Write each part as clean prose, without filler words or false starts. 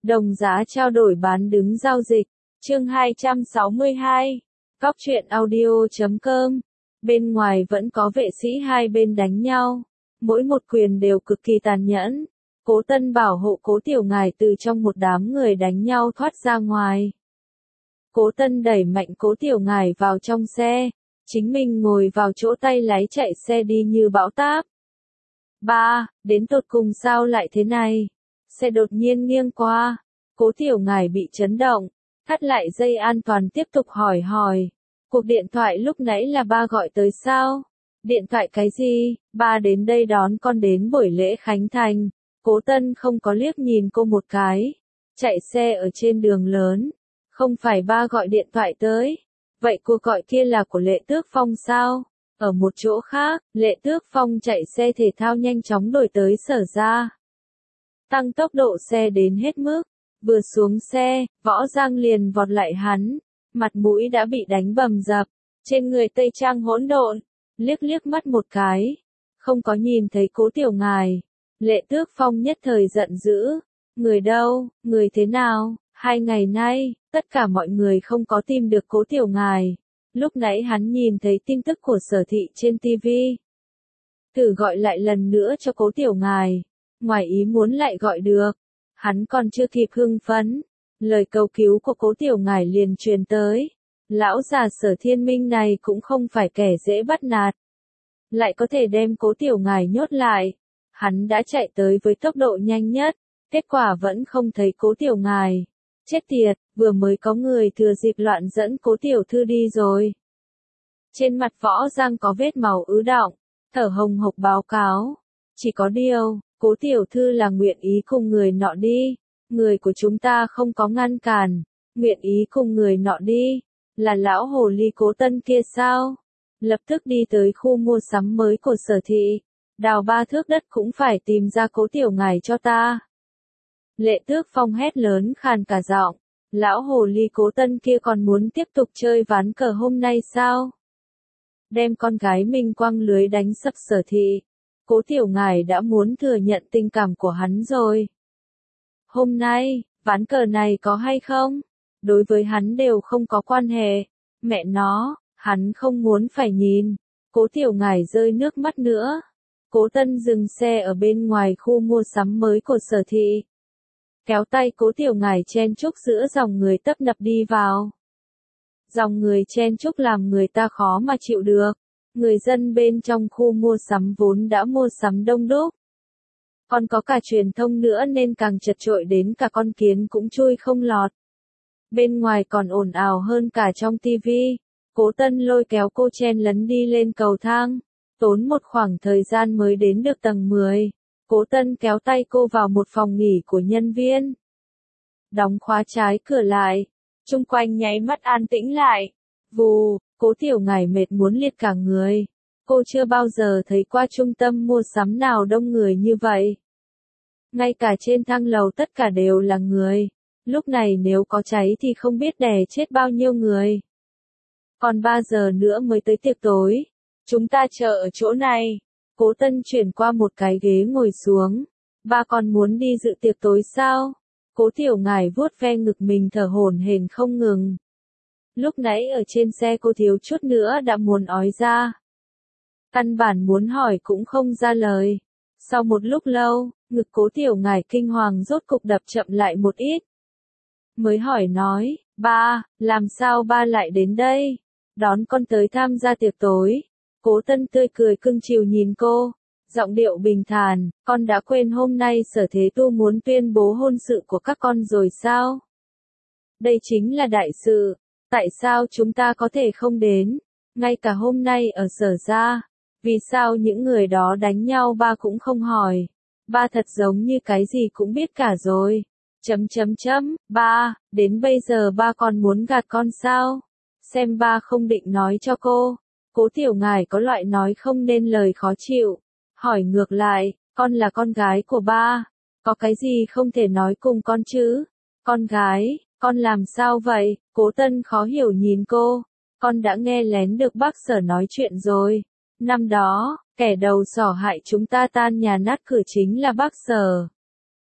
Đồng giá trao đổi bán đứng giao dịch. Chương 262. Góc truyện audio.com. Bên ngoài vẫn có vệ sĩ hai bên đánh nhau. Mỗi một quyền đều cực kỳ tàn nhẫn. Cố Tân bảo hộ Cố Tiểu Ngải từ trong một đám người đánh nhau thoát ra ngoài. Cố Tân đẩy mạnh Cố Tiểu Ngải vào trong xe. Chính mình ngồi vào chỗ tay lái chạy xe đi như bão táp. Ba, đến tột cùng sao lại thế này? Xe đột nhiên nghiêng qua. Cố Tiểu Ngải bị chấn động. Thắt lại dây an toàn tiếp tục hỏi. Cuộc điện thoại lúc nãy là ba gọi tới sao? Điện thoại cái gì? Ba đến đây đón con đến buổi lễ khánh thành. Cố Tân không có liếc nhìn cô một cái. Chạy xe ở trên đường lớn. Không phải ba gọi điện thoại tới. Vậy cuộc gọi kia là của Lệ Tước Phong sao? Ở một chỗ khác, Lệ Tước Phong chạy xe thể thao nhanh chóng đuổi tới Sở ra. Tăng tốc độ xe đến hết mức. Vừa xuống xe, Võ Giang liền vọt lại hắn. Mặt mũi đã bị đánh bầm dập. Trên người tây trang hỗn độn. Liếc mắt một cái. Không có nhìn thấy Cố Tiểu Ngải. Lệ Tước Phong nhất thời giận dữ. Người đâu, người thế nào? 2 ngày nay, tất cả mọi người không có tìm được Cố Tiểu Ngải. Lúc nãy hắn nhìn thấy tin tức của Sở thị trên TV. Thử gọi lại lần nữa cho Cố Tiểu Ngải. Ngoài ý muốn lại gọi được. Hắn còn chưa kịp hưng phấn. Lời cầu cứu của Cố Tiểu Ngải liền truyền tới. Lão già Sở Thiên Minh này cũng không phải kẻ dễ bắt nạt. Lại có thể đem Cố Tiểu Ngải nhốt lại. Hắn đã chạy tới với tốc độ nhanh nhất. Kết quả vẫn không thấy Cố Tiểu Ngải. Chết tiệt, vừa mới có người thừa dịp loạn dẫn Cố Tiểu Thư đi rồi. Trên mặt Võ Giang có vết máu ứ đọng, thở hồng hộc báo cáo. Chỉ có điều, Cố Tiểu Thư là nguyện ý cùng người nọ đi. Người của chúng ta không có ngăn cản. Nguyện ý cùng người nọ đi. Là lão hồ ly Cố Tân kia sao? Lập tức đi tới khu mua sắm mới của Sở thị. Đào 3 thước đất cũng phải tìm ra Cố Tiểu Ngải cho ta. Lệ Tước Phong hét lớn khàn cả giọng. Lão hồ ly Cố Tân kia còn muốn tiếp tục chơi ván cờ hôm nay sao? Đem con gái mình quăng lưới đánh sập Sở thị. Cố Tiểu Ngải đã muốn thừa nhận tình cảm của hắn rồi. Hôm nay, ván cờ này có hay không? Đối với hắn đều không có quan hệ. Mẹ nó, hắn không muốn phải nhìn. Cố Tiểu Ngải rơi nước mắt nữa. Cố Tân dừng xe ở bên ngoài khu mua sắm mới của Sở thị. Kéo tay Cố Tiểu Ngải chen chúc giữa dòng người tấp nập đi vào. Dòng người chen chúc làm người ta khó mà chịu được. Người dân bên trong khu mua sắm vốn đã mua sắm đông đúc. Còn có cả truyền thông nữa nên càng chật chội đến cả con kiến cũng chui không lọt. Bên ngoài còn ồn ào hơn cả trong tivi. Cố Tân lôi kéo cô chen lấn đi lên cầu thang. Tốn một khoảng thời gian mới đến được tầng 10. Cố Tân kéo tay cô vào một phòng nghỉ của nhân viên. Đóng khóa trái cửa lại. Chung quanh nháy mắt an tĩnh lại. Vù, Cố Tiểu Ngải mệt muốn liệt cả người. Cô chưa bao giờ thấy qua trung tâm mua sắm nào đông người như vậy. Ngay cả trên thang lầu tất cả đều là người. Lúc này nếu có cháy thì không biết đè chết bao nhiêu người. Còn 3 giờ nữa mới tới tiệc tối. Chúng ta chờ ở chỗ này. Cố Tân chuyển qua một cái ghế ngồi xuống. Ba còn muốn đi dự tiệc tối sao? Cố Tiểu Ngải vuốt ve ngực mình thở hổn hển không ngừng. Lúc nãy ở trên xe cô thiếu chút nữa đã muốn ói ra. Căn bản muốn hỏi cũng không ra lời. Sau một lúc lâu, ngực Cố Tiểu Ngải kinh hoàng rốt cục đập chậm lại một ít. Mới hỏi nói, ba, làm sao ba lại đến đây? Đón con tới tham gia tiệc tối. Cố Tân tươi cười cưng chiều nhìn cô. Giọng điệu bình thản, con đã quên hôm nay Sở Thế Tu muốn tuyên bố hôn sự của các con rồi sao? Đây chính là đại sự. Tại sao chúng ta có thể không đến? Ngay cả hôm nay ở Sở ra. Vì sao những người đó đánh nhau ba cũng không hỏi? Ba thật giống như cái gì cũng biết cả rồi. Ba, đến bây giờ ba còn muốn gạt con sao? Xem ba không định nói cho cô. Cố Tiểu Ngải có loại nói không nên lời khó chịu. Hỏi ngược lại, con là con gái của ba. Có cái gì không thể nói cùng con chứ? Con gái, con làm sao vậy? Cố Tân khó hiểu nhìn cô. Con đã nghe lén được bác Sở nói chuyện rồi. Năm đó, kẻ đầu sỏ hại chúng ta tan nhà nát cửa chính là bác Sở.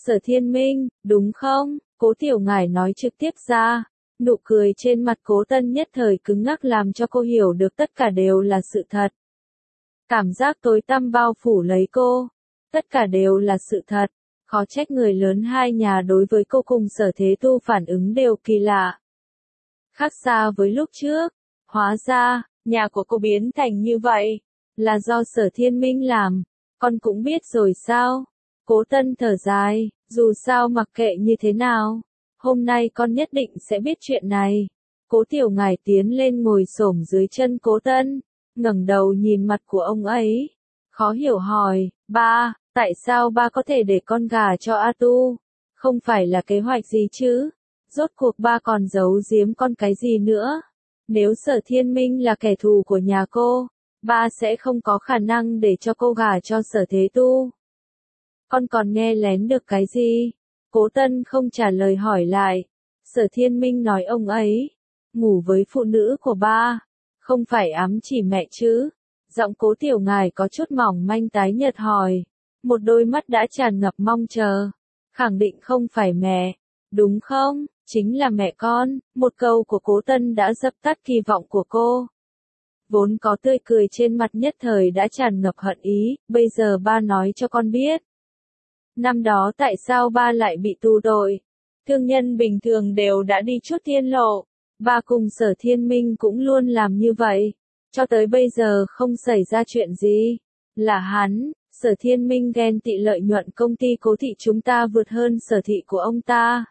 Sở Thiên Minh, đúng không? Cố Tiểu Ngải nói trực tiếp ra. Nụ cười trên mặt Cố Tân nhất thời cứng ngắc làm cho cô hiểu được tất cả đều là sự thật. Cảm giác tối tăm bao phủ lấy cô. Tất cả đều là sự thật. Khó trách người lớn hai nhà đối với cô cùng Sở Thế Tu phản ứng đều kỳ lạ. Khác xa với lúc trước. Hóa ra, nhà của cô biến thành như vậy. Là do Sở Thiên Minh làm. Con cũng biết rồi sao? Cố Tân thở dài, dù sao mặc kệ như thế nào. Hôm nay con nhất định sẽ biết chuyện này. Cố Tiểu Ngải tiến lên ngồi xổm dưới chân Cố Tân, ngẩng đầu nhìn mặt của ông ấy. Khó hiểu hỏi, ba, tại sao ba có thể để con gả cho A Tu? Không phải là kế hoạch gì chứ? Rốt cuộc ba còn giấu giếm con cái gì nữa? Nếu Sở Thiên Minh là kẻ thù của nhà cô, ba sẽ không có khả năng để cho cô gả cho Sở Thế Tu. Con còn nghe lén được cái gì? Cố Tân không trả lời hỏi lại. Sở Thiên Minh nói ông ấy ngủ với phụ nữ của ba, không phải ám chỉ mẹ chứ? Giọng Cố Tiểu Ngải có chút mỏng manh tái nhợt hỏi, một đôi mắt đã tràn ngập mong chờ. Khẳng định không phải mẹ, đúng không? Chính là mẹ con. Một câu của Cố Tân đã dập tắt kỳ vọng của cô. Vốn có tươi cười trên mặt nhất thời đã tràn ngập hận ý, bây giờ ba nói cho con biết. Năm đó tại sao ba lại bị tù tội? Thương nhân bình thường đều đã đi chút thiên lộ. Ba cùng Sở Thiên Minh cũng luôn làm như vậy. Cho tới bây giờ không xảy ra chuyện gì. Là hắn, Sở Thiên Minh ghen tị lợi nhuận công ty Cố thị chúng ta vượt hơn sở thị của ông ta.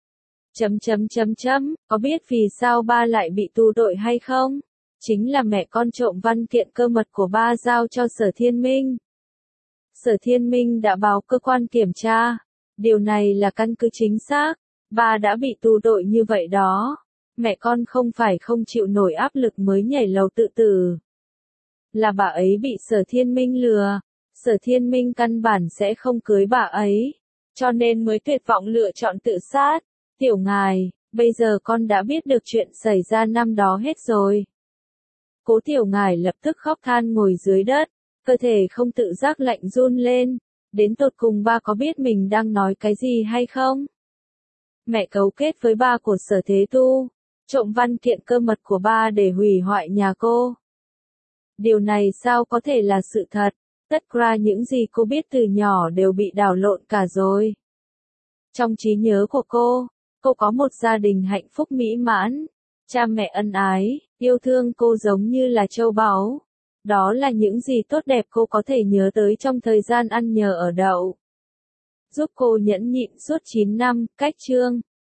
Có biết vì sao ba lại bị tù tội hay không? Chính là mẹ con trộm văn kiện cơ mật của ba giao cho Sở Thiên Minh. Sở Thiên Minh đã báo cơ quan kiểm tra. Điều này là căn cứ chính xác. Ba đã bị tù tội như vậy đó. Mẹ con không phải không chịu nổi áp lực mới nhảy lầu tự tử. Là bà ấy bị Sở Thiên Minh lừa. Sở Thiên Minh căn bản sẽ không cưới bà ấy. Cho nên mới tuyệt vọng lựa chọn tự sát. Tiểu Ngải, bây giờ con đã biết được chuyện xảy ra năm đó hết rồi. Cố Tiểu Ngải lập tức khóc than ngồi dưới đất. Cơ thể không tự giác lạnh run lên. Đến tột cùng ba có biết mình đang nói cái gì hay không? Mẹ cấu kết với ba của Sở Thế Tu. Trộm văn kiện cơ mật của ba để hủy hoại nhà cô. Điều này sao có thể là sự thật? Tất cả những gì cô biết từ nhỏ đều bị đảo lộn cả rồi. Trong trí nhớ của cô có một gia đình hạnh phúc mỹ mãn. Cha mẹ ân ái, yêu thương cô giống như là châu báu. Đó là những gì tốt đẹp cô có thể nhớ tới trong thời gian ăn nhờ ở đậu. Giúp cô nhẫn nhịn suốt 9 năm, cách chương.